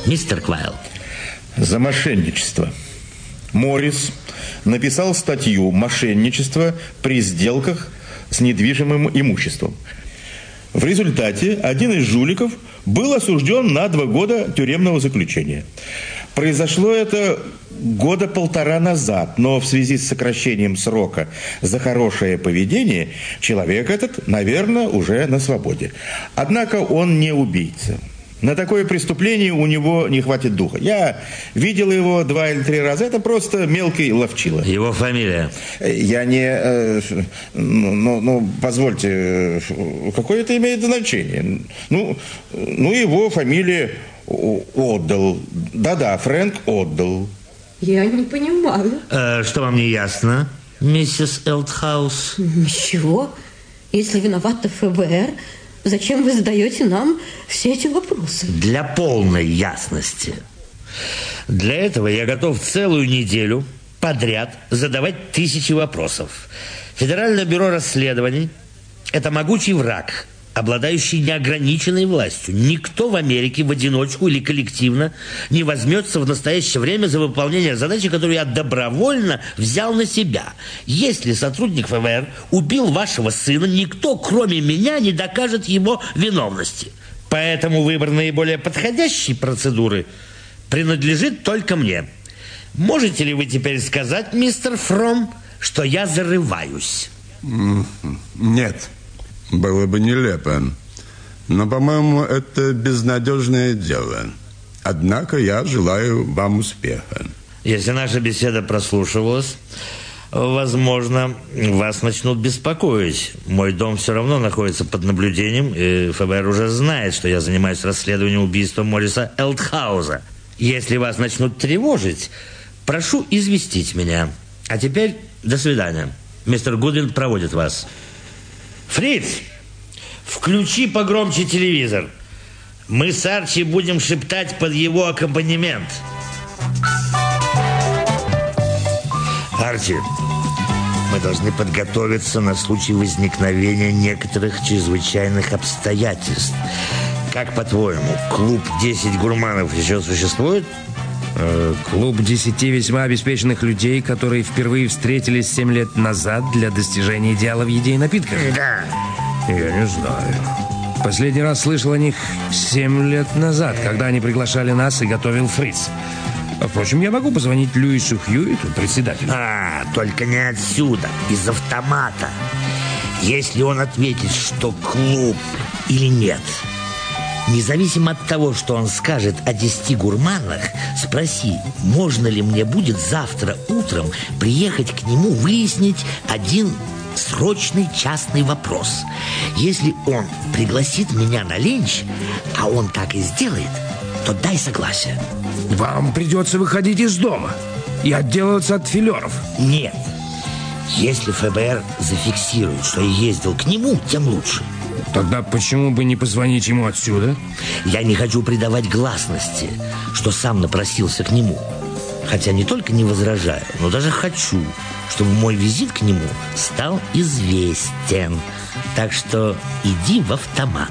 Мистер Квайл. За мошенничество. Моррис написал статью «Мошенничество при сделках с недвижимым имуществом». В результате один из жуликов был осужден на 2 года тюремного заключения. Произошло это 1.5 года назад, но в связи с сокращением срока за хорошее поведение человек этот, наверное, уже на свободе. Однако он не убийца. На такое преступление у него не хватит духа. Я видел его 2 или 3 раза. Это просто мелкий ловчило. Его фамилия? Я не... позвольте, какое это имеет значение? Его фамилия Оддл. Да-да, Фрэнк Оддл. Я не понимаю. Что вам не ясно, миссис Элтхаус? Ничего. Если виновата ФБР... Зачем вы задаете нам все эти вопросы? Для полной ясности. Для этого я готов целую неделю подряд задавать 1000 вопросов. Федеральное бюро расследований – это могучий враг, обладающий неограниченной властью. Никто в Америке в одиночку или коллективно не возьмется в настоящее время за выполнение задачи, которую я добровольно взял на себя. Если сотрудник ФБР убил вашего сына, никто, кроме меня, не докажет его виновности. Поэтому выбор наиболее подходящей процедуры принадлежит только мне. Можете ли вы теперь сказать, мистер Фром, что я зарываюсь? Нет. Было бы нелепо. Но, по-моему, это безнадежное дело. Однако я желаю вам успеха. Если наша беседа прослушивалась, возможно, вас начнут беспокоить. Мой дом все равно находится под наблюдением, и ФБР уже знает, что я занимаюсь расследованием убийства Морриса Элтхауза. Если вас начнут тревожить, прошу известить меня. А теперь до свидания. Мистер Гудвин проводит вас. Фриц, включи погромче телевизор. Мы с Арчи будем шептать под его аккомпанемент. Арчи, мы должны подготовиться на случай возникновения некоторых чрезвычайных обстоятельств. Как, по-твоему, клуб 10 гурманов еще существует? Клуб 10 весьма обеспеченных людей, которые впервые встретились 7 лет назад для достижения идеала в еде и напитках. Да. Я не знаю. Последний раз слышал о них 7 лет назад, когда они приглашали нас и готовил Фриц. Впрочем, я могу позвонить Льюису Хьюиту, председателю. Только не отсюда, из автомата. Если он ответит, что клуб или нет, независимо от того, что он скажет о 10 гурманах, спроси, можно ли мне будет завтра утром приехать к нему выяснить один срочный частный вопрос. Если он пригласит меня на ленч, а он так и сделает, то дай согласие. Вам придется выходить из дома и отделываться от филеров. Нет. Если ФБР зафиксирует, что я ездил к нему, тем лучше. Тогда почему бы не позвонить ему отсюда? Я не хочу придавать гласности, что сам напросился к нему. Хотя не только не возражаю, но даже хочу, чтобы мой визит к нему стал известен. Так что иди в автомат.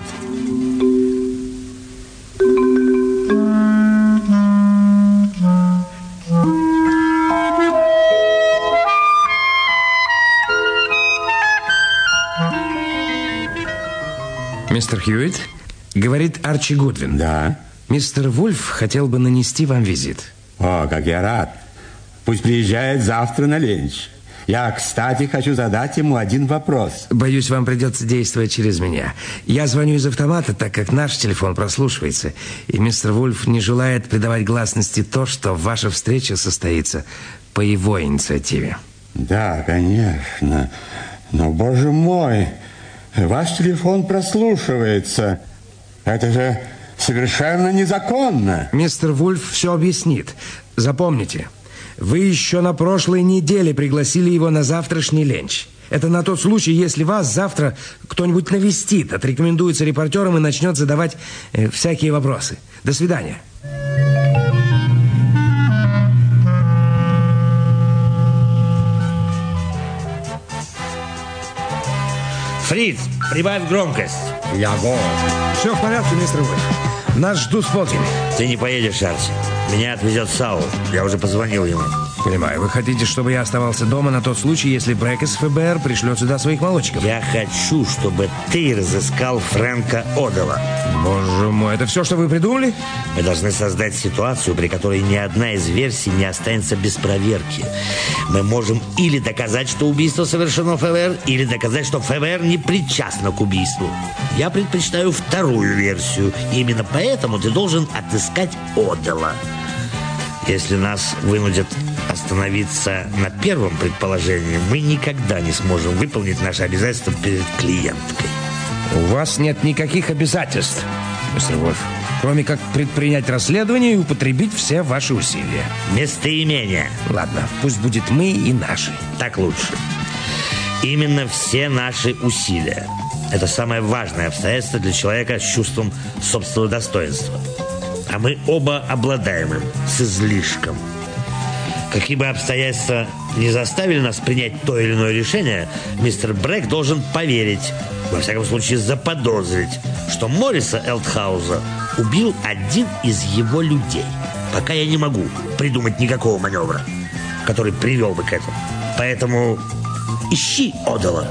Мистер Хьюитт, говорит Арчи Гудвин. Да. Мистер Вульф хотел бы нанести вам визит. О, как я рад. Пусть приезжает завтра на ленч. Я, кстати, хочу задать ему один вопрос. Боюсь, вам придется действовать через меня. Я звоню из автомата, так как наш телефон прослушивается. И мистер Вульф не желает придавать гласности то, что ваша встреча состоится по его инициативе. Да, конечно. Но, боже мой, ваш телефон прослушивается. Это же совершенно незаконно. Мистер Вульф все объяснит. Запомните, вы еще на прошлой неделе пригласили его на завтрашний ленч. Это на тот случай, если вас завтра кто-нибудь навестит, отрекомендуется репортером и начнет задавать всякие вопросы. До свидания. Фриц, прибавь громкость. Все в порядке, мистер Вульф. Нас ждут в полдень. Ты не поедешь, Арчи. Меня отвезет Саул. Я уже позвонил ему. Понимаю, вы хотите, чтобы я оставался дома на тот случай, если Брэк из ФБР пришлет сюда своих молодчиков? Я хочу, чтобы ты разыскал Фрэнка Одела. Боже мой, это все, что вы придумали? Мы должны создать ситуацию, при которой ни одна из версий не останется без проверки. Мы можем или доказать, что убийство совершено ФБР, или доказать, что ФБР не причастно к убийству. Я предпочитаю вторую версию. И именно поэтому ты должен отыскать Одела. Если нас вынудят остановиться на первом предположении, мы никогда не сможем выполнить наши обязательства перед клиенткой. У вас нет никаких обязательств, мистер Вольф, кроме как предпринять расследование и употребить все ваши усилия. Местоимение. Ладно, пусть будет мы и наши. Так лучше. Именно все наши усилия. Это самое важное обстоятельство для человека с чувством собственного достоинства. А мы оба обладаем им с излишком. Какие бы обстоятельства не заставили нас принять то или иное решение, мистер Брэк должен поверить, во всяком случае заподозрить, что Морриса Элтхауза убил один из его людей. Пока я не могу придумать никакого маневра, который привел бы к этому. Поэтому ищи Одела.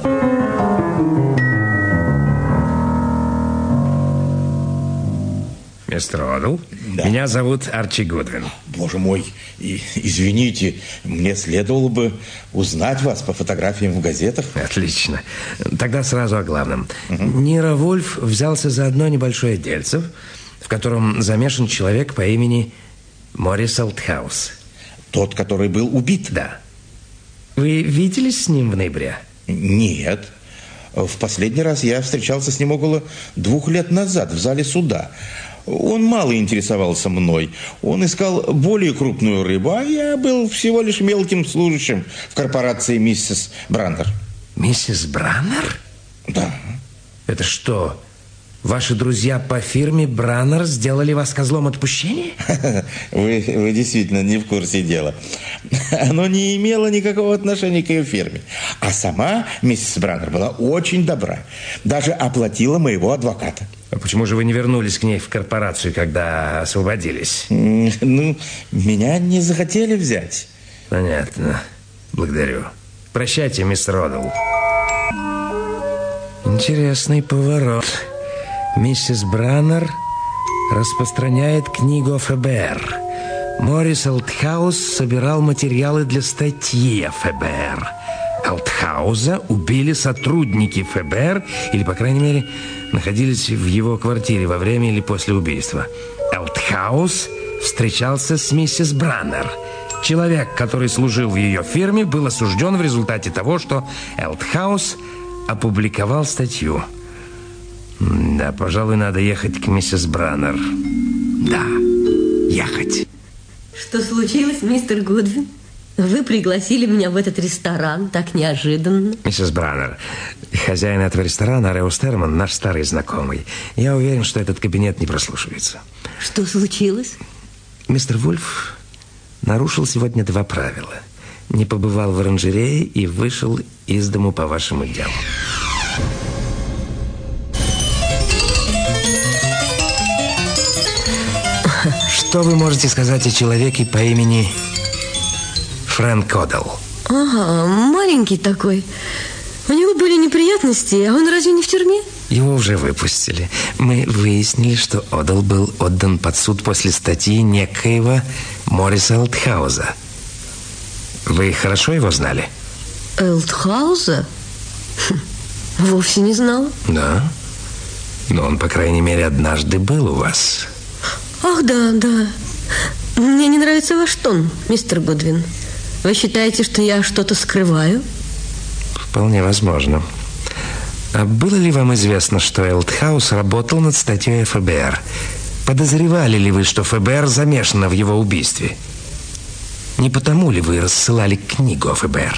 Мистер Одел, да. Меня зовут Арчи Гудвин. Боже мой, извините, мне следовало бы узнать вас по фотографиям в газетах. Отлично. Тогда сразу о главном. Ниро Вульф взялся за одно небольшое дельце, в котором замешан человек по имени Моррис Элтхаус. Тот, который был убит? Да. Вы виделись с ним в ноябре? Нет. В последний раз я встречался с ним около 2 лет назад в зале суда. Он мало интересовался мной. Он искал более крупную рыбу, а я был всего лишь мелким служащим в корпорации миссис Браннер. Миссис Браннер? Да. Это что, ваши друзья по фирме Браннер сделали вас козлом отпущения? Вы действительно не в курсе дела. Оно не имело никакого отношения к ее фирме. А сама миссис Браннер была очень добра. Даже оплатила моего адвоката. А почему же вы не вернулись к ней в корпорацию, когда освободились? Ну, меня не захотели взять. Понятно. Благодарю. Прощайте, мистер Одел. Интересный поворот. Миссис Браннер распространяет книгу о ФБР. Моррис Элтхаус собирал материалы для статьи о ФБР. Элтхауза убили сотрудники ФБР, или, по крайней мере, находились в его квартире во время или после убийства. Элтхаус встречался с миссис Браннер. Человек, который служил в ее фирме, был осужден в результате того, что Элтхаус опубликовал статью. Да, пожалуй, надо ехать к миссис Браннер. Да, ехать. Что случилось, мистер Гудвин? Вы пригласили меня в этот ресторан так неожиданно. Миссис Браннер, хозяин этого ресторана, Реус Терман, наш старый знакомый. Я уверен, что этот кабинет не прослушивается. Что случилось? Мистер Вульф нарушил сегодня 2 правила. Не побывал в оранжерее и вышел из дому по вашему делу. Что вы можете сказать о человеке по имени Фрэнк Одел? Ага, маленький такой. У него были неприятности, а он разве не в тюрьме? Его уже выпустили. Мы выяснили, что Одел был отдан под суд после статьи некоего Морриса Элтхауза. Вы хорошо его знали? Элтхауза? Вовсе не знала. Да. Но он, по крайней мере, однажды был у вас. Ах, да. Мне не нравится ваш тон, мистер Гудвин. Вы считаете, что я что-то скрываю? Вполне возможно. А было ли вам известно, что Элтхаус работал над статьей ФБР? Подозревали ли вы, что ФБР замешано в его убийстве? Не потому ли вы рассылали книгу о ФБР?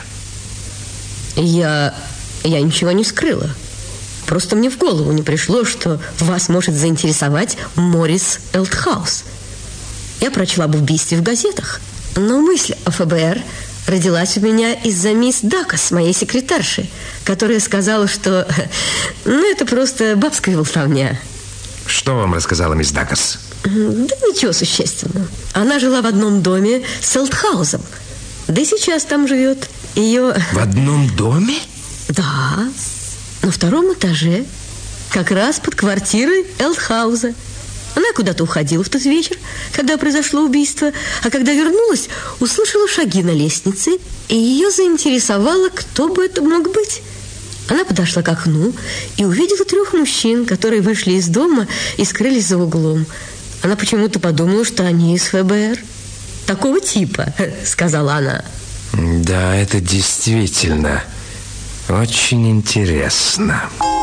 Я ничего не скрыла. Просто мне в голову не пришло, что вас может заинтересовать Моррис Элтхаус. Я прочла об убийстве в газетах, но мысль о ФБР родилась у меня из-за мисс Дакас, моей секретарши, которая сказала, что это просто бабская болтовня. Что вам рассказала мисс Дакас? Да ничего существенного. Она жила в одном доме с Элтхаузом. Да и сейчас там живет. Ее... В одном доме? Да, на втором этаже. Как раз под квартирой Элтхауза. Она куда-то уходила в тот вечер, когда произошло убийство. А когда вернулась, услышала шаги на лестнице. И ее заинтересовало, кто бы это мог быть. Она подошла к окну и увидела 3 мужчин, которые вышли из дома и скрылись за углом. Она почему-то подумала, что они из ФБР. Такого типа, сказала она. Да, это действительно очень интересно.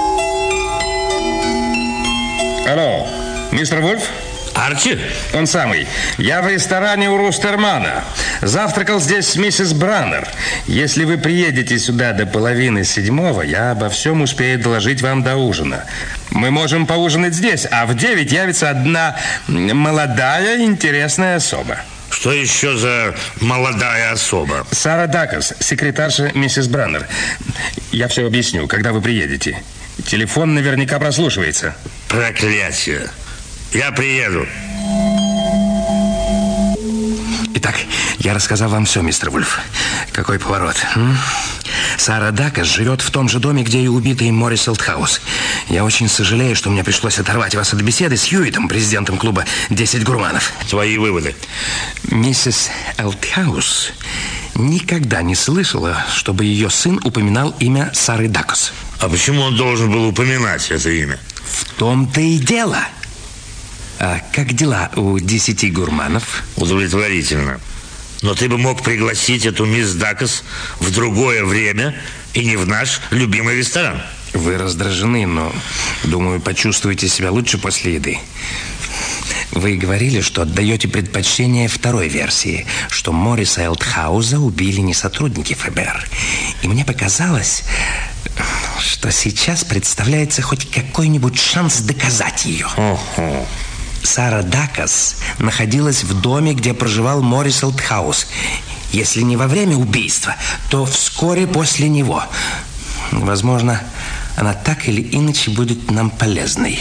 Алло, мистер Вульф? Арчи? Он самый. Я в ресторане у Рустермана. Завтракал здесь с миссис Браннер. Если вы приедете сюда до 6:30, я обо всем успею доложить вам до ужина. Мы можем поужинать здесь, а в 9 явится одна молодая интересная особа. Что еще за молодая особа? Сара Дакас, секретарша миссис Браннер. Я все объясню, когда вы приедете. Телефон наверняка прослушивается. Проклятие. Я приеду. Итак, я рассказал вам все, мистер Вульф. Какой поворот? Сара Дакас живет в том же доме, где и убитый Моррис Элтхаус. Я очень сожалею, что мне пришлось оторвать вас от беседы с Хьюитом, президентом клуба «10 гурманов». Твои выводы. Миссис Элтхаус никогда не слышала, чтобы ее сын упоминал имя Сары Дакас. А почему он должен был упоминать это имя? В том-то и дело. А как дела у 10 гурманов? Удовлетворительно. Но ты бы мог пригласить эту мисс Дакас в другое время и не в наш любимый ресторан. Вы раздражены, но, думаю, почувствуете себя лучше после еды. Вы говорили, что отдаете предпочтение второй версии, что Морриса Элтхауза убили не сотрудники ФБР. И мне показалось, что сейчас представляется хоть какой-нибудь шанс доказать ее. Сара Дакас находилась в доме, где проживал Моррис Элтхаус. Если не во время убийства, то вскоре после него. Возможно, она так или иначе будет нам полезной.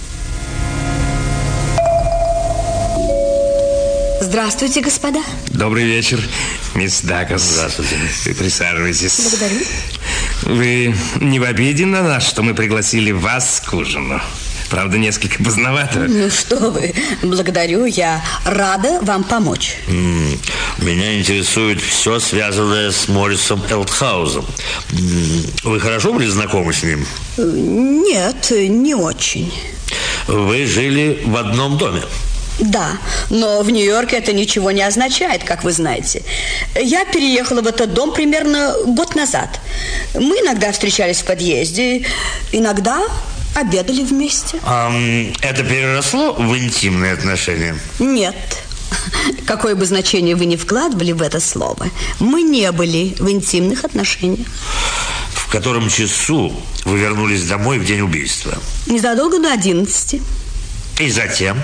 Здравствуйте, господа. Добрый вечер, мисс Дакас. Здравствуйте. Присаживайтесь. Благодарю. Вы не в обиде на нас, что мы пригласили вас к ужину? Правда, несколько поздновато. Ну что вы, благодарю, я рада вам помочь. Меня интересует все, связанное с Моррисом Элтхаузом. Вы хорошо были знакомы с ним? Нет, не очень. Вы жили в одном доме? Да, но в Нью-Йорке это ничего не означает, как вы знаете. Я переехала в этот дом примерно год назад. Мы иногда встречались в подъезде, иногда обедали вместе. Это переросло в интимные отношения? Нет. Какое бы значение вы ни вкладывали в это слово, мы не были в интимных отношениях. В котором часу вы вернулись домой в день убийства? Незадолго до 11. И затем?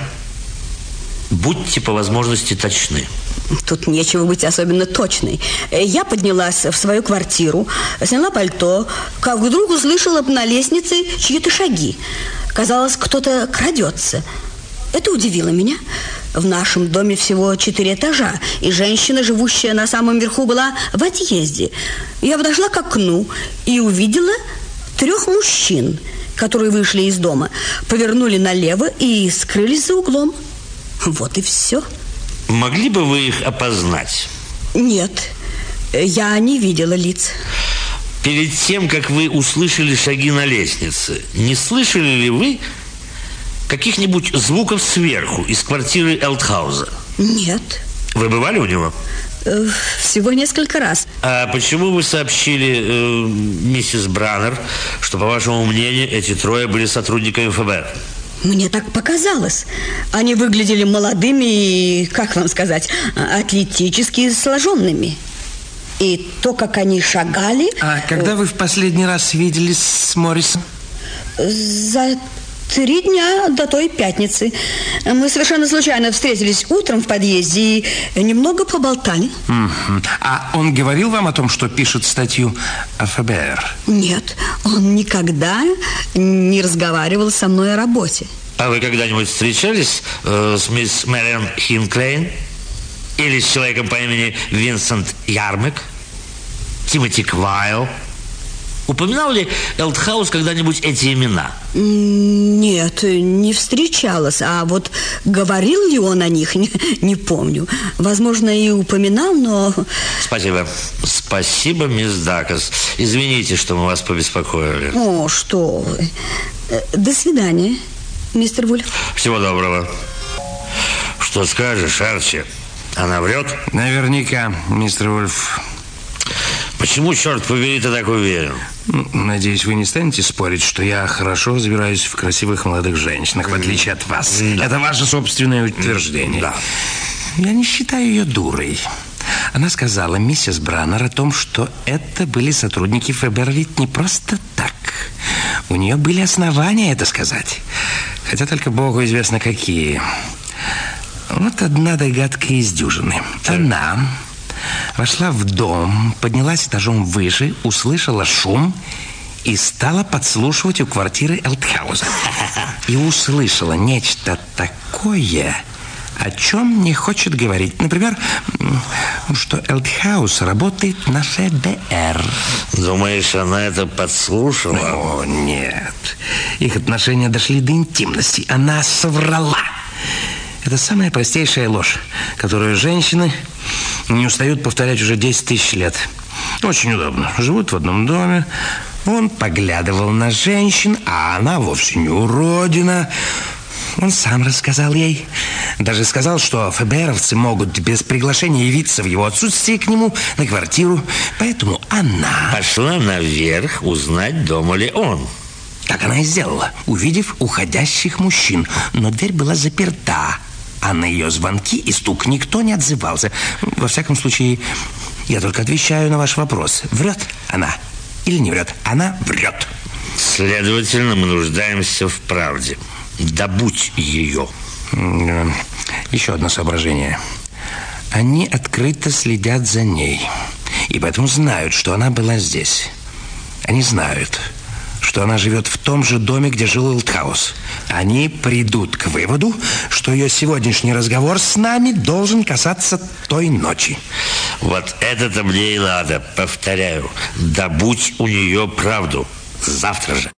Будьте по возможности точны. Тут нечего быть особенно точной. Я поднялась в свою квартиру, сняла пальто, как вдруг услышала на лестнице чьи-то шаги. Казалось, кто-то крадется. Это удивило меня. В нашем доме всего 4 этажа, и женщина, живущая на самом верху, была в отъезде. Я подошла к окну и увидела 3 мужчин, которые вышли из дома, повернули налево и скрылись за углом. Вот и все. Могли бы вы их опознать? Нет, я не видела лиц. Перед тем, как вы услышали шаги на лестнице, не слышали ли вы каких-нибудь звуков сверху, из квартиры Элтхауза? Нет. Вы бывали у него? Всего несколько раз. А почему вы сообщили миссис Браннер, что, по вашему мнению, эти 3 были сотрудниками ФБР? Мне так показалось. Они выглядели молодыми и, как вам сказать, атлетически сложенными. И то, как они шагали... А когда вы в последний раз виделись с Моррисом? За 3 дня до той пятницы. Мы совершенно случайно встретились утром в подъезде и немного поболтали. А он говорил вам о том, что пишет статью о ФБР? Нет, он никогда не разговаривал со мной о работе. А вы когда-нибудь встречались с мисс Мэриан Хинклейн? Или с человеком по имени Винсент Ярмек? Тимоти Квайл? Упоминал ли Элтхаус когда-нибудь эти имена? Нет, не встречалась. А вот говорил ли он о них, не помню. Возможно, и упоминал, но... Спасибо. Спасибо, мисс Дакас. Извините, что мы вас побеспокоили. О, что вы. До свидания, мистер Вульф. Всего доброго. Что скажешь, Арчи? Она врет? Наверняка, мистер Вульф. Почему, черт побери, ты так уверен? Надеюсь, вы не станете спорить, что я хорошо разбираюсь в красивых молодых женщинах, в отличие от вас. Да. Это ваше собственное утверждение. Да. Я не считаю ее дурой. Она сказала миссис Браннер о том, что это были сотрудники ФБР ведь не просто так. У нее были основания это сказать. Хотя только Богу известно какие. Вот одна догадка из дюжины. Она вошла в дом, поднялась этажом выше, услышала шум и стала подслушивать у квартиры Элтхауза. И услышала нечто такое, о чем не хочет говорить. Например, что Элтхаус работает на ФБР. Думаешь, она это подслушала? О, нет. Их отношения дошли до интимности. Она соврала. Это самая простейшая ложь, которую женщины не устают повторять уже 10 тысяч лет. Очень удобно. Живут в одном доме. Он поглядывал на женщин, а она вовсе не уродина. Он сам рассказал ей. Даже сказал, что ФБРовцы могут без приглашения явиться в его отсутствие к нему на квартиру. Поэтому она пошла наверх узнать, дома ли он. Так она и сделала, увидев уходящих мужчин. Но дверь была заперта, а на ее звонки и стук никто не отзывался. Во всяком случае, я только отвечаю на ваш вопрос. Врет она или не врет? Она врет. Следовательно, мы нуждаемся в правде. Добудь ее. Еще одно соображение. Они открыто следят за ней, и поэтому знают, что она была здесь. Они знают, что она живет в том же доме, где жил Элтхаус. Они придут к выводу, что ее сегодняшний разговор с нами должен касаться той ночи. Вот это-то мне и надо. Повторяю, добудь у нее правду. Завтра же.